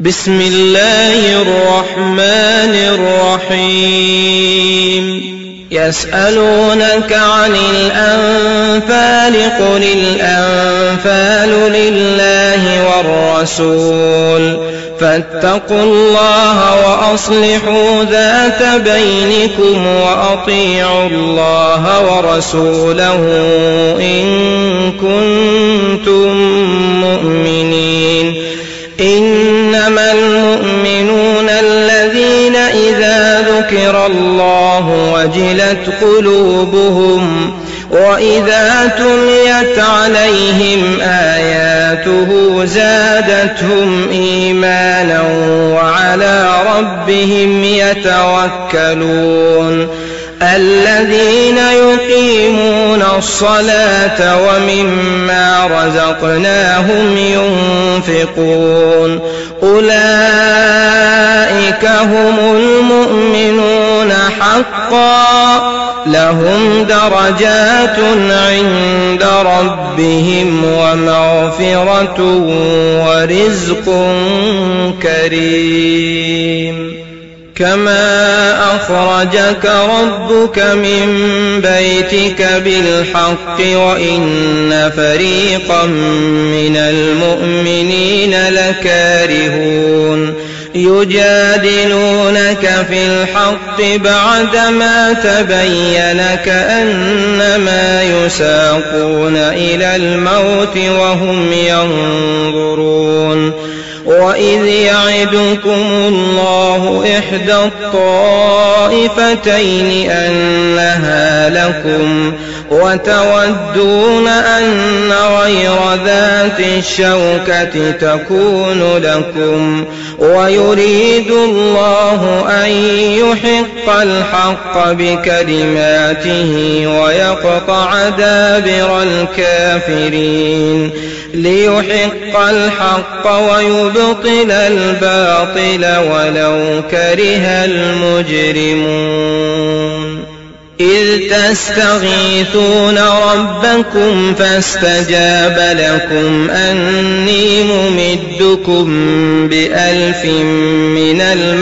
بسم الله الرحمن الرحيم يسألونك عن الأنفال قل الأنفال لله والرسول فاتقوا الله وأصلحوا ذات بينكم وأطيعوا الله ورسوله إن كنتم مؤمنين. إنما المؤمنون الذين إذا ذكر الله وجلت قلوبهم وإذا تليت عليهم آياته زادتهم إيمانا وعلى ربهم يتوكلون. الذين يقيمون الصلاة ومما رزقناهم ينفقون أولئك هم المؤمنون حقا لهم درجات عند ربهم ومغفرة ورزق كريم. كما أخرجك ربك من بيتك بالحق وإن فريقا من المؤمنين لكارهون يجادلونك في الحق بعدما تبين كأنما يساقون إلى الموت وهم ينظرون. وإذ يعدكم الله إحدى الطائفتين أنها لكم وتودون أن غير ذات الشوكة تكون لكم ويريد الله أن يحق الحق بكلماته ويقطع دابر الكافرين ليحق الحق ويبطل الباطل ولو كره المجرمون. إذ تستغيثون ربكم فاستجاب لكم أني ممدكم ب1000 من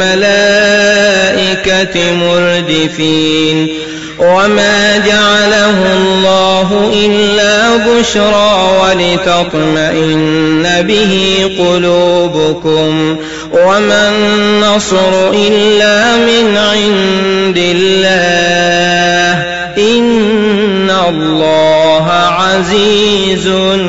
الملائكة مردفين. وما جعله الله إلا بشرى ولتطمئن به قلوبكم وما النصر إلا من عند الله إن الله عزيز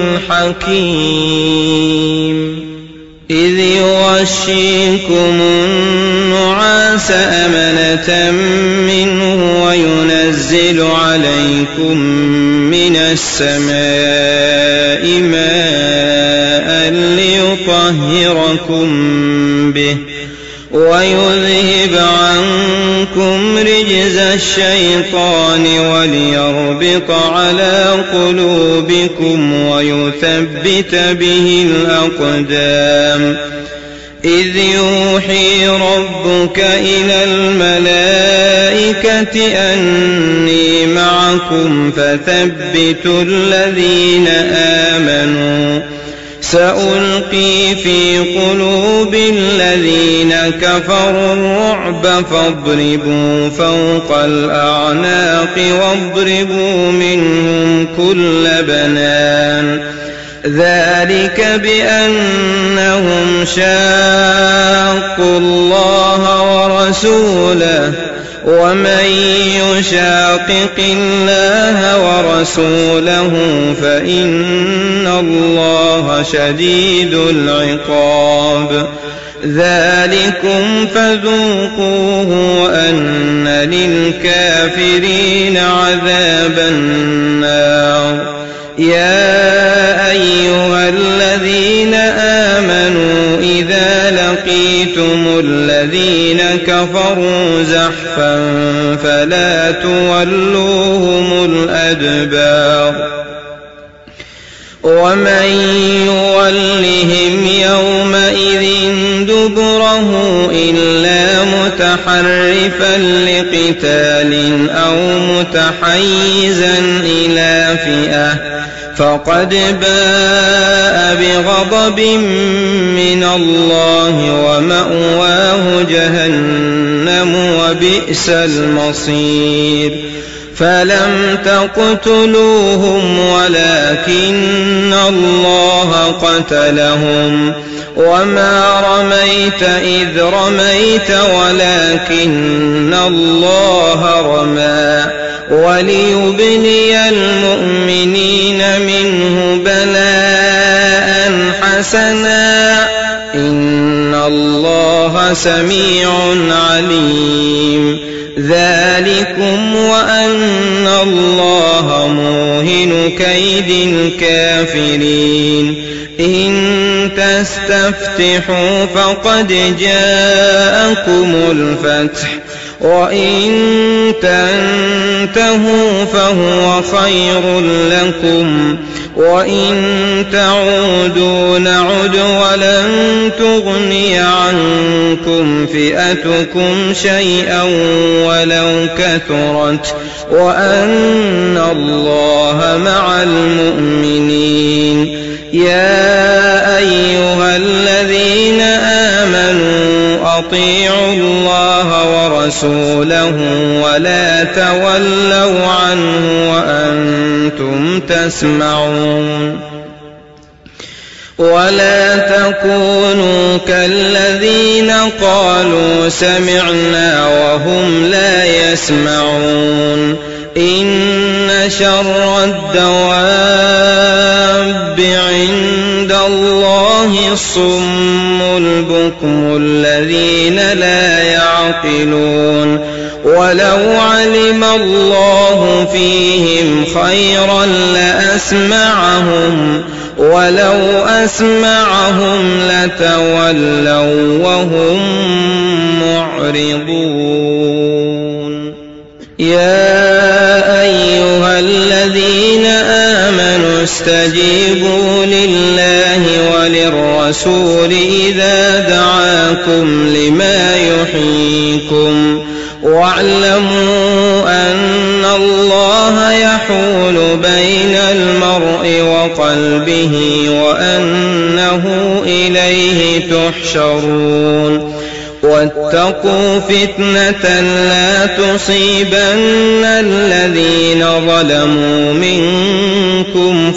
حكيم. إذ يغشيكم النعاس أمنة منه وينزل عليكم من السماء ماء ليطهركم به ويذهب عنكم رجز الشيطان وليربط على قلوبكم ويثبت به الأقدام. إذ يوحي ربك إلى الملائكة أني معكم فثبتوا الذين آمنوا سألقي في قلوب الذين كفروا الرعب فاضربوا فوق الأعناق واضربوا منهم كل بنان. ذلك بأنهم شاقوا الله ورسوله ومن يشاقق الله ورسوله فإن الله شديد العقاب. ذلكم فذوقوه وأن للكافرين عذاب النار. يا أيها الذين آمنوا إذا لقيتم الذين كفروا زحفا فلا تولوهم الأدبار. ومن يولهم يومئذ دبره إلا متحرفا لقتال أو متحيزا إلى فئة فقد باء بغضب من الله ومأواه جهنم وبئس المصير فلم تقتلوهم ولكن الله قتلهم وما رميت إذ رميت ولكن الله رمى وليبلي المؤمنين منه بلاء حسنا إن الله سميع عليم ذلكم وأن الله موهن كيد الكافرين إن تستفتحوا فقد جاءكم الفتح وإن تنتهوا فهو خير لكم وإن تعودوا نعد ولن تغني عنكم فئتكم شيئا ولو كثرت وأن الله مع المؤمنين يا أيها الذين آمنوا أطيعوا الله ورسوله ولا تولوا عنه وأنتم تسمعون ولا تكونوا كالذين قالوا سمعنا وهم لا يسمعون إن شر الدواب عند الله الصم البكم الذين لا يعقلون ولو علم الله فيهم خيرا لأسمعهم ولو أسمعهم لتولوا وهم معرضون يا أيها الذين آمنوا استجيبوا لله وللرسول إذا دعاكم لما يحييكم واعلموا أن الله يحول بين المرء وقلبه وأنه إليه تحشرون واتقوا فتنة لا تصيبن الذين ظلموا منكم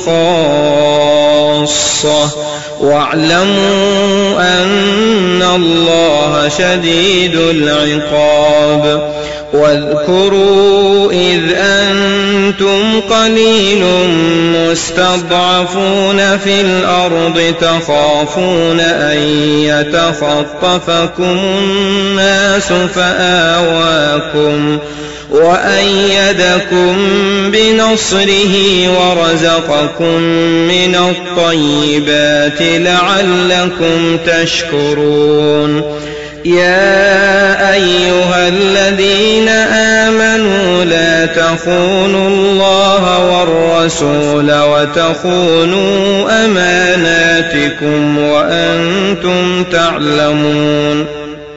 خاصة واعلموا أن الله شديد العقاب واذكروا إذ أنتم قليل مستضعفون في الأرض تخافون أن يتخطفكم الناس فآواكم وأيدكم بنصره ورزقكم من الطيبات لعلكم تشكرون يا أيها الذين آمنوا لا تخونوا الله والرسول وتخونوا أماناتكم وأنتم تعلمون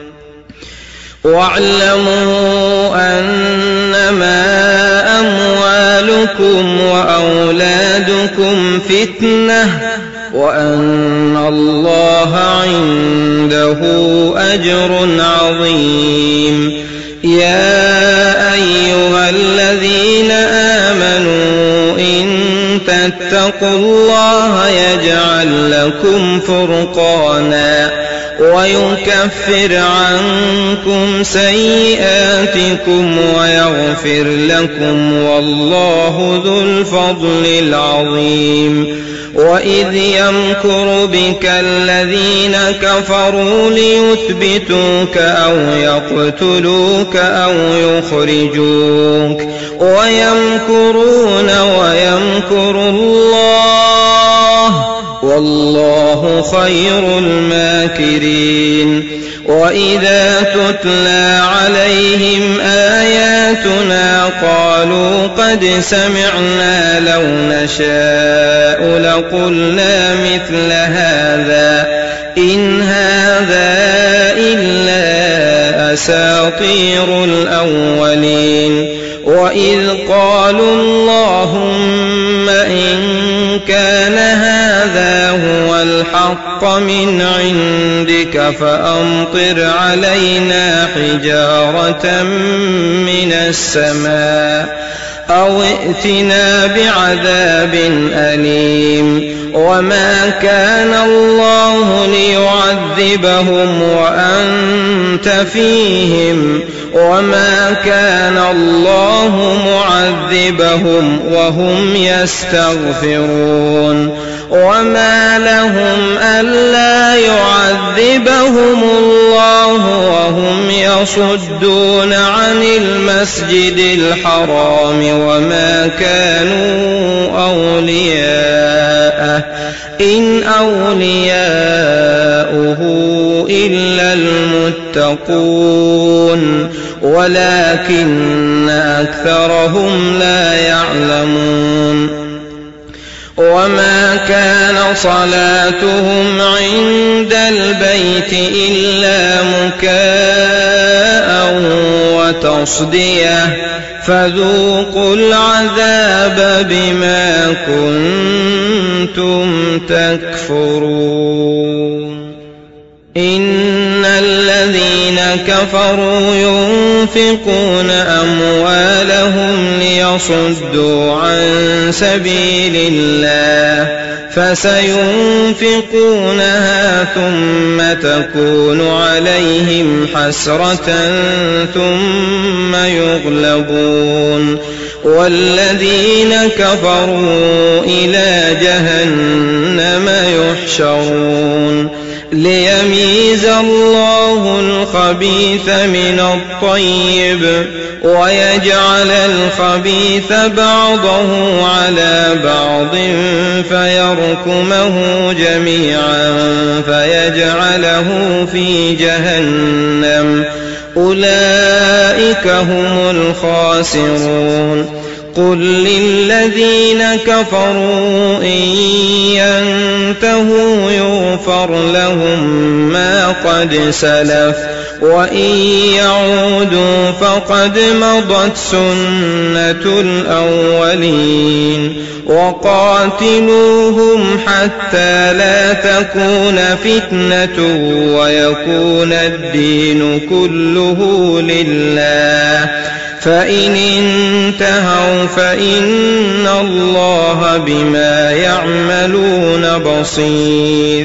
واعلموا أنما أموالكم وأولادكم فتنة وأن الله عنده أجر عظيم يا أيها الذين آمنوا إن تتقوا الله يجعل لكم فرقانا ويكفر عنكم سيئاتكم ويغفر لكم والله ذو الفضل العظيم وإذ يمكر بك الذين كفروا ليثبتوك أو يقتلوك أو يخرجوك ويمكرون ويمكر الله والله خير الماكرين وإذا تتلى عليهم آياتنا قالوا قد سمعنا لو نشاء لقلنا مثل هذا إن هذا إلا أساطير الأولين وإذ قالوا اللهم إن الحق من عندك فأمطر علينا حجارة من السماء أو ائتنا بعذاب أليم وما كان الله ليعذبهم وأنت فيهم وما كان الله معذبهم وهم يستغفرون وما لهم ألا يعذبهم الله وهم يصدون عن المسجد الحرام وما كانوا أولياءه إن أولياؤه إلا المتقون ولكن أكثرهم لا يعلمون وما كان صلاتهم عند البيت إلا مكاء وتصدية فذوقوا العذاب بما كنتم تكفرون إن الذين كفروا ينفقون أموالهم ليصدوا عن سبيل الله فسينفقونها ثم تكون عليهم حسرة ثم يغلبون والذين كفروا إلى جهنم يحشرون ليميز الله الخبيث من الطيب ويجعل الخبيث بعضه على بعض فيركمه جميعا فيجعله في جهنم أولئك هم الخاسرون قل للذين كفروا إن ينتهوا يغفر لهم ما قد سلف وإن يعودوا فقد مضت سنة الأولين وقاتلوهم حتى لا تكون فتنة ويكون الدين كله لله فإن انتهوا فإن الله بما يعملون بصير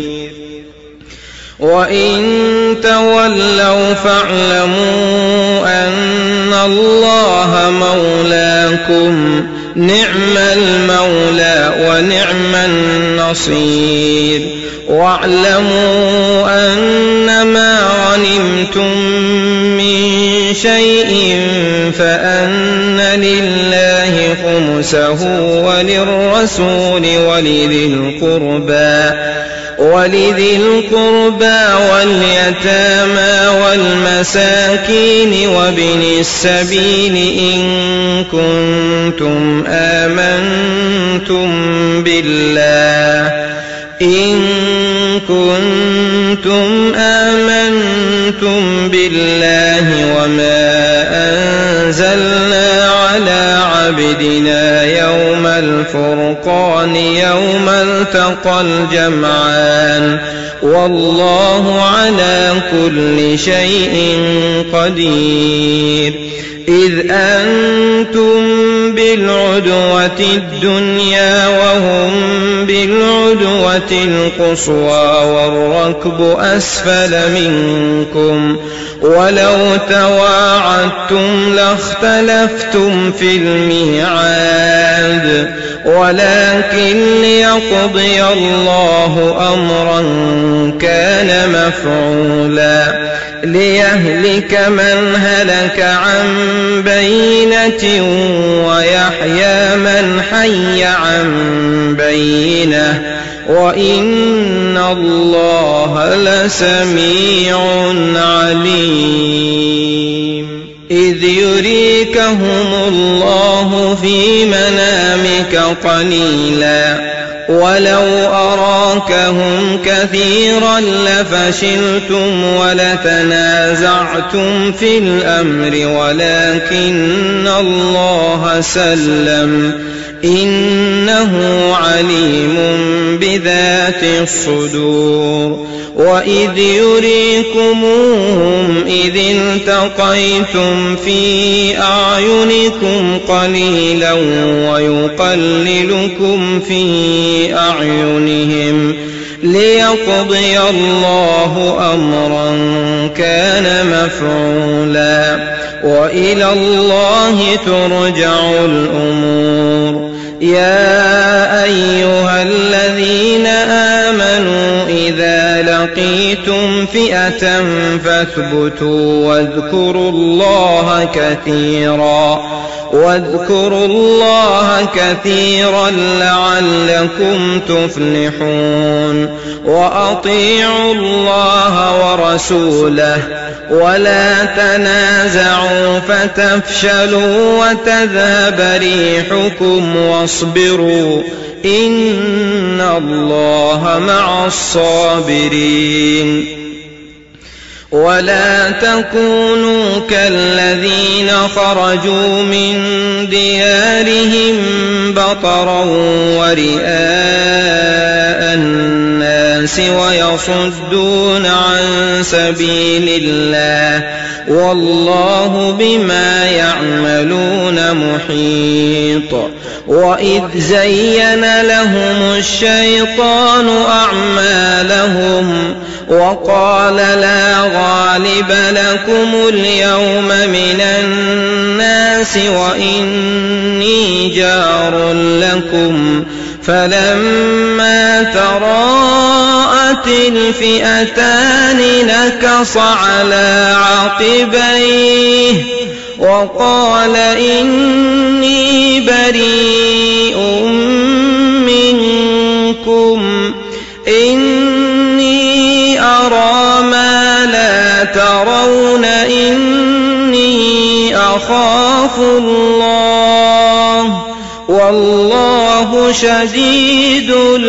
وإن تولوا فاعلموا أن الله مولاكم نعم المولى ونعم النصير واعلموا أنما غنمتم من شيء فأن لله خمسه وللرسول ولذي القربى واليتامى والمساكين وابن السبيل إن كنتم آمنتم بالله وما أنزلنا على عبدنا يوم الفرقان يوم التقى الجمعان والله على كل شيء قدير إذ أنتم بالعدوة الدنيا وهم بالعدوة القصوى والركب أسفل منكم ولو تواعدتم لاختلفتم في الميعاد ولكن ليقضي الله أمرا كان مفعولا ليهلك من هلك عن بينة ويحيى من حي عن بينة وإن الله لسميع عليم إذ يريكهم الله في منامك قليلا ولو أراكهم كثيرا لفشلتم ولتنازعتم في الأمر ولكن الله سلم إنه عليم بذات الصدور وإذ يريكموهم إذ التقيتم في أعينكم قليلا ويقللكم في أعينهم ليقضي الله أمرا كان مفعولا وإلى الله ترجع الأمور يا أيها الذين آمنوا إذا لقيتم فئة فاثبتوا واذكروا الله كثيرا لعلكم تفلحون وأطيعوا الله ورسوله ولا تنازعوا فتفشلوا وتذهب ريحكم واصبروا إن الله مع الصابرين ولا تكونوا كالذين خرجوا من ديارهم بطرا ورئاء الناس ويصدون عن سبيل الله والله بما يعملون محيط وإذ زين لهم الشيطان أعمالهم وقال لا غالب لكم اليوم من الناس وإني جار لكم فلما تراءت الفئتان نكص على عقبيه وقال إني بريء منكم إني أرى ما لا ترون إني أخاف الله والله شديد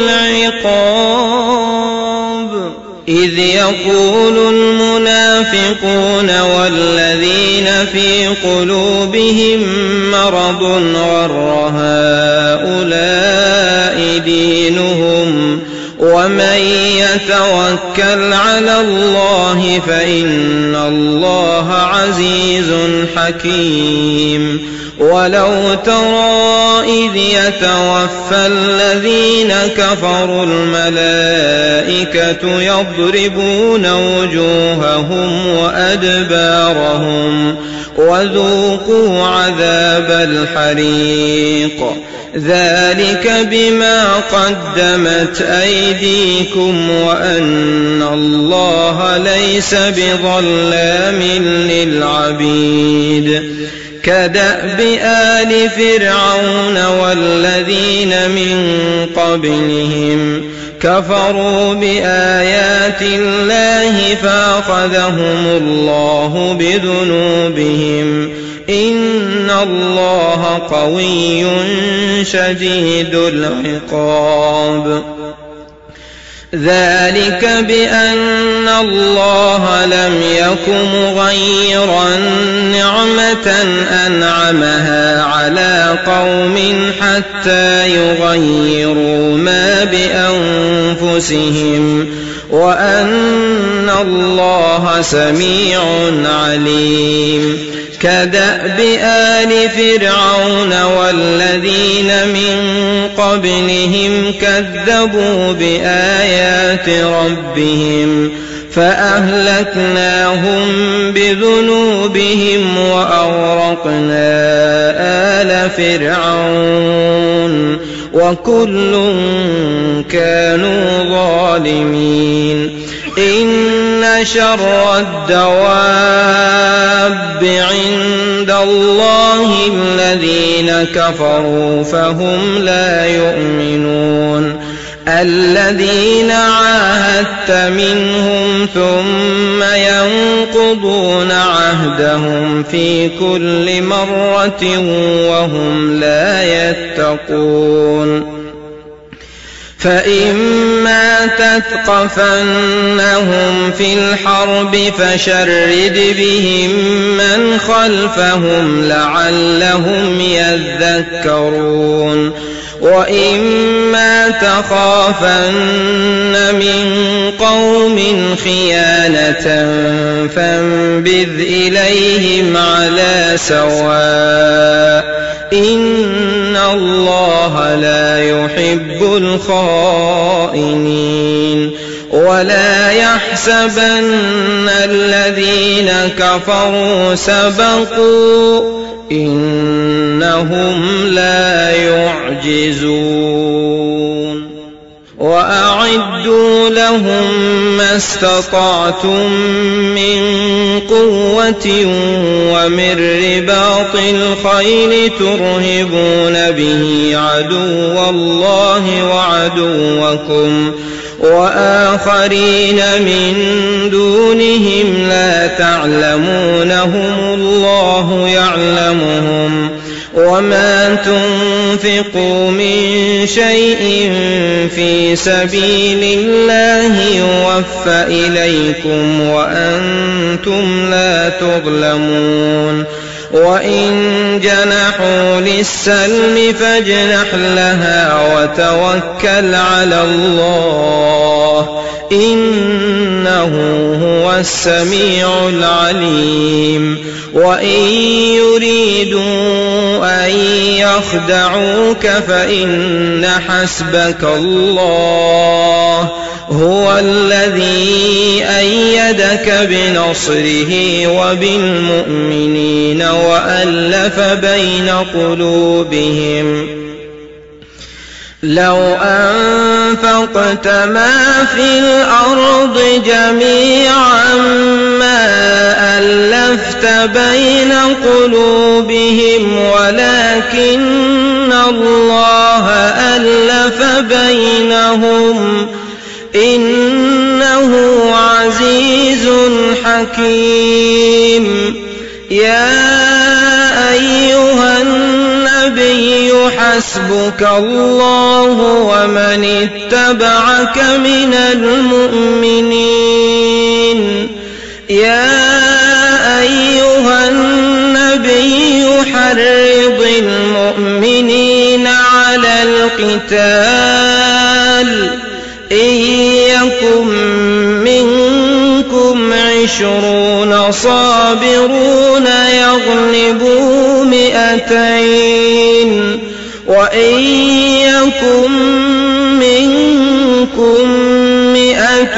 العقاب إذ يقول المنافقون والذين في قلوبهم مرض غر هؤلاء دينهم ومن يتوكل على الله فإن الله عزيز حكيم ولو ترى إذ يتوفى الذين كفروا الملائكة يضربون وجوههم وأدبارهم وذوقوا عذاب الحريق ذلك بما قدمت أيديكم وأن الله ليس بظلام للعبيد كدأب آل فرعون والذين من قبلهم كفروا بآيات الله فأخذهم الله بذنوبهم إن الله قوي شديد العقاب ذلك بأن الله لم يك مغيرا نعمة أنعمها على قوم حتى يغيروا ما بأنفسهم وأن الله سميع عليم كدأب آل فرعون والذين من قبلهم كذبوا بآيات ربهم فأهلكناهم بذنوبهم وأغرقنا آل فرعون وكل كانوا ظالمين إن شر الدواب عند الله الذين كفروا فهم لا يؤمنون الذين عاهدت منهم ثم ينقضون عهدهم في كل مرة وهم لا يتقون فإما تثقفنهم في الحرب فشرد بهم من خلفهم لعلهم يذكرون وإما تخافن من قوم خيانة فانبذ إليهم على سواء إن الله لا يحب الخائنين ولا يحسبن الذين كفروا سبقوا إنهم لا يعجزون وأعدوا لهم ما استطعتم من قوة ومن رباط الخيل ترهبون به عدو الله وعدوكم وآخرين من دونهم لا تعلمونهم الله يعلمهم وما تنفقوا من شيء في سبيل الله يوفى إليكم وأنتم لا تظلمون وإن جنحوا للسلم فاجنح لها وتوكل على الله إنه هو السميع العليم وإن يريدوا أن يخدعوك فإن حسبك الله هو الذي أيدك بنصره وبالمؤمنين وألف بين قلوبهم لو أنفقت ما في الأرض جميعا ما ألفت بين قلوبهم ولكن الله ألف بينهم إنه عزيز حكيم يا أيها النبي حسبك الله ومن اتبعك من المؤمنين يا أيها النبي حرض المؤمنين على القتال إن يكن منكم 20 صابرون يغلبوا 200 وإن يكن منكم 100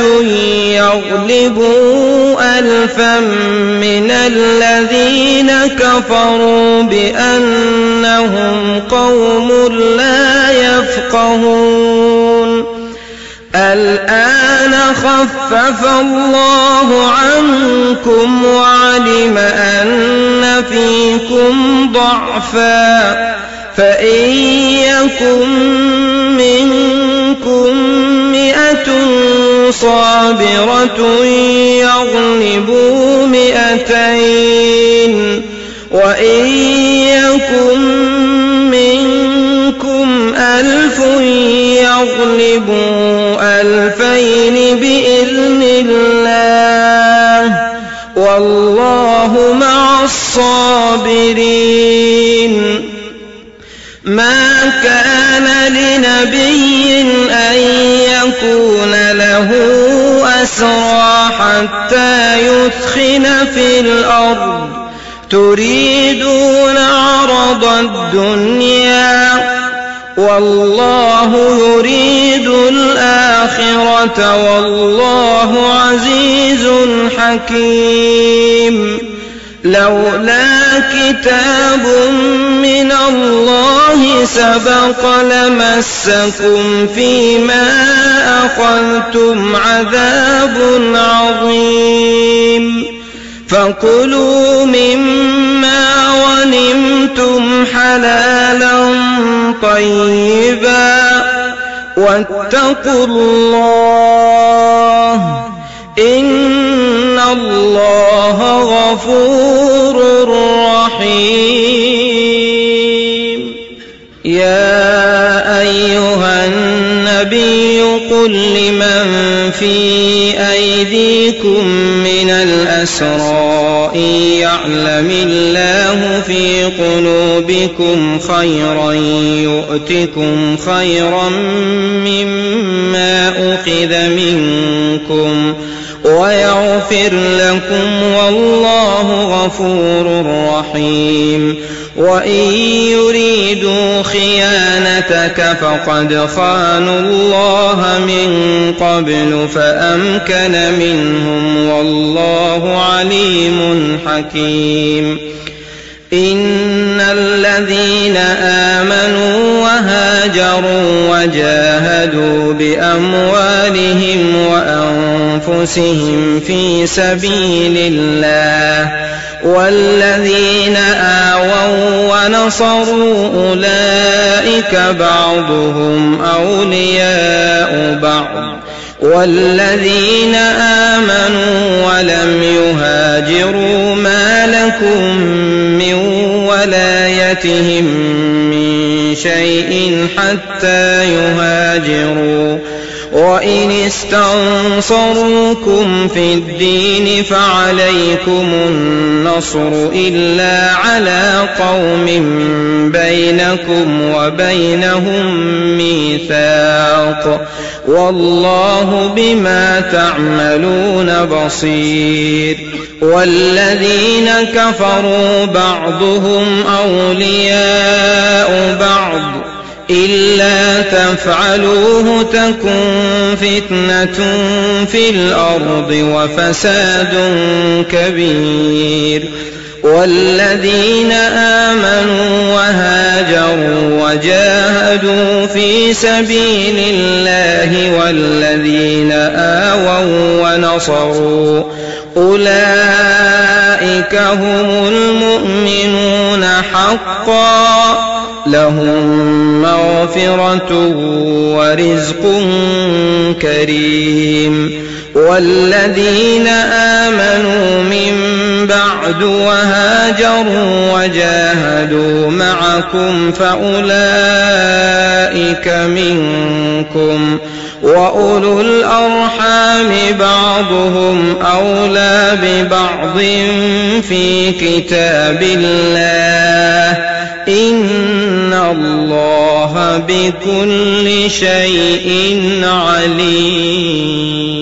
يغلبوا 1000 من الذين كفروا بأنهم قوم لا يفقهون الآن خفف الله عنكم وعلم أن فيكم ضعفا فإن يكن منكم 100 صابرة يغلبوا 200 وإن يكن منكم 1000 يغلبوا 2000 بإذن الله والله مع الصابرين ما كان لنبي أن يكون له أسرى حتى يثخن في الأرض تريدون عرض الدنيا والله يريد الآخرة والله عزيز حكيم لولا كتاب من الله سبق لمسكم فيما أخذتم عذاب عظيم فكلوا مما غنمتم حلالا طيبا واتقوا الله إن الله غفور رحيم يا أيها النبي قل لمن في أيديكم من الأنفس الأسرى إن يعلم الله في قلوبكم خيرا يؤتكم خيرا مما أخذ منكم ويغفر لكم والله غفور رحيم وإن يريدوا خيانتك فقد خانوا الله من قبل فأمكن منهم والله عليم حكيم إن الذين آمنوا وهاجروا وجاهدوا بأموالهم وأنفسهم في سبيل الله والذين آووا ونصروا أولئك بعضهم أولياء بعض والذين آمنوا ولم يهاجروا ما لكم من ولايتهم من شيء حتى يهاجروا وإن استنصروكم في الدين فعليكم النصر إلا على قوم بينكم وبينهم ميثاق والله بما تعملون بصير والذين كفروا بعضهم أولياء بعض إلا تفعلوه تكن فتنة في الأرض وفساد كبير والذين آمنوا وهاجروا وجاهدوا في سبيل الله والذين آووا ونصروا أولئك هم المؤمنون حقا لهم مغفرة ورزق كريم والذين آمنوا من بعد وهاجروا وجاهدوا معكم فأولئك منكم وأولو الأرحام بعضهم أولى ببعض في كتاب الله إن الله بكل شيء عليم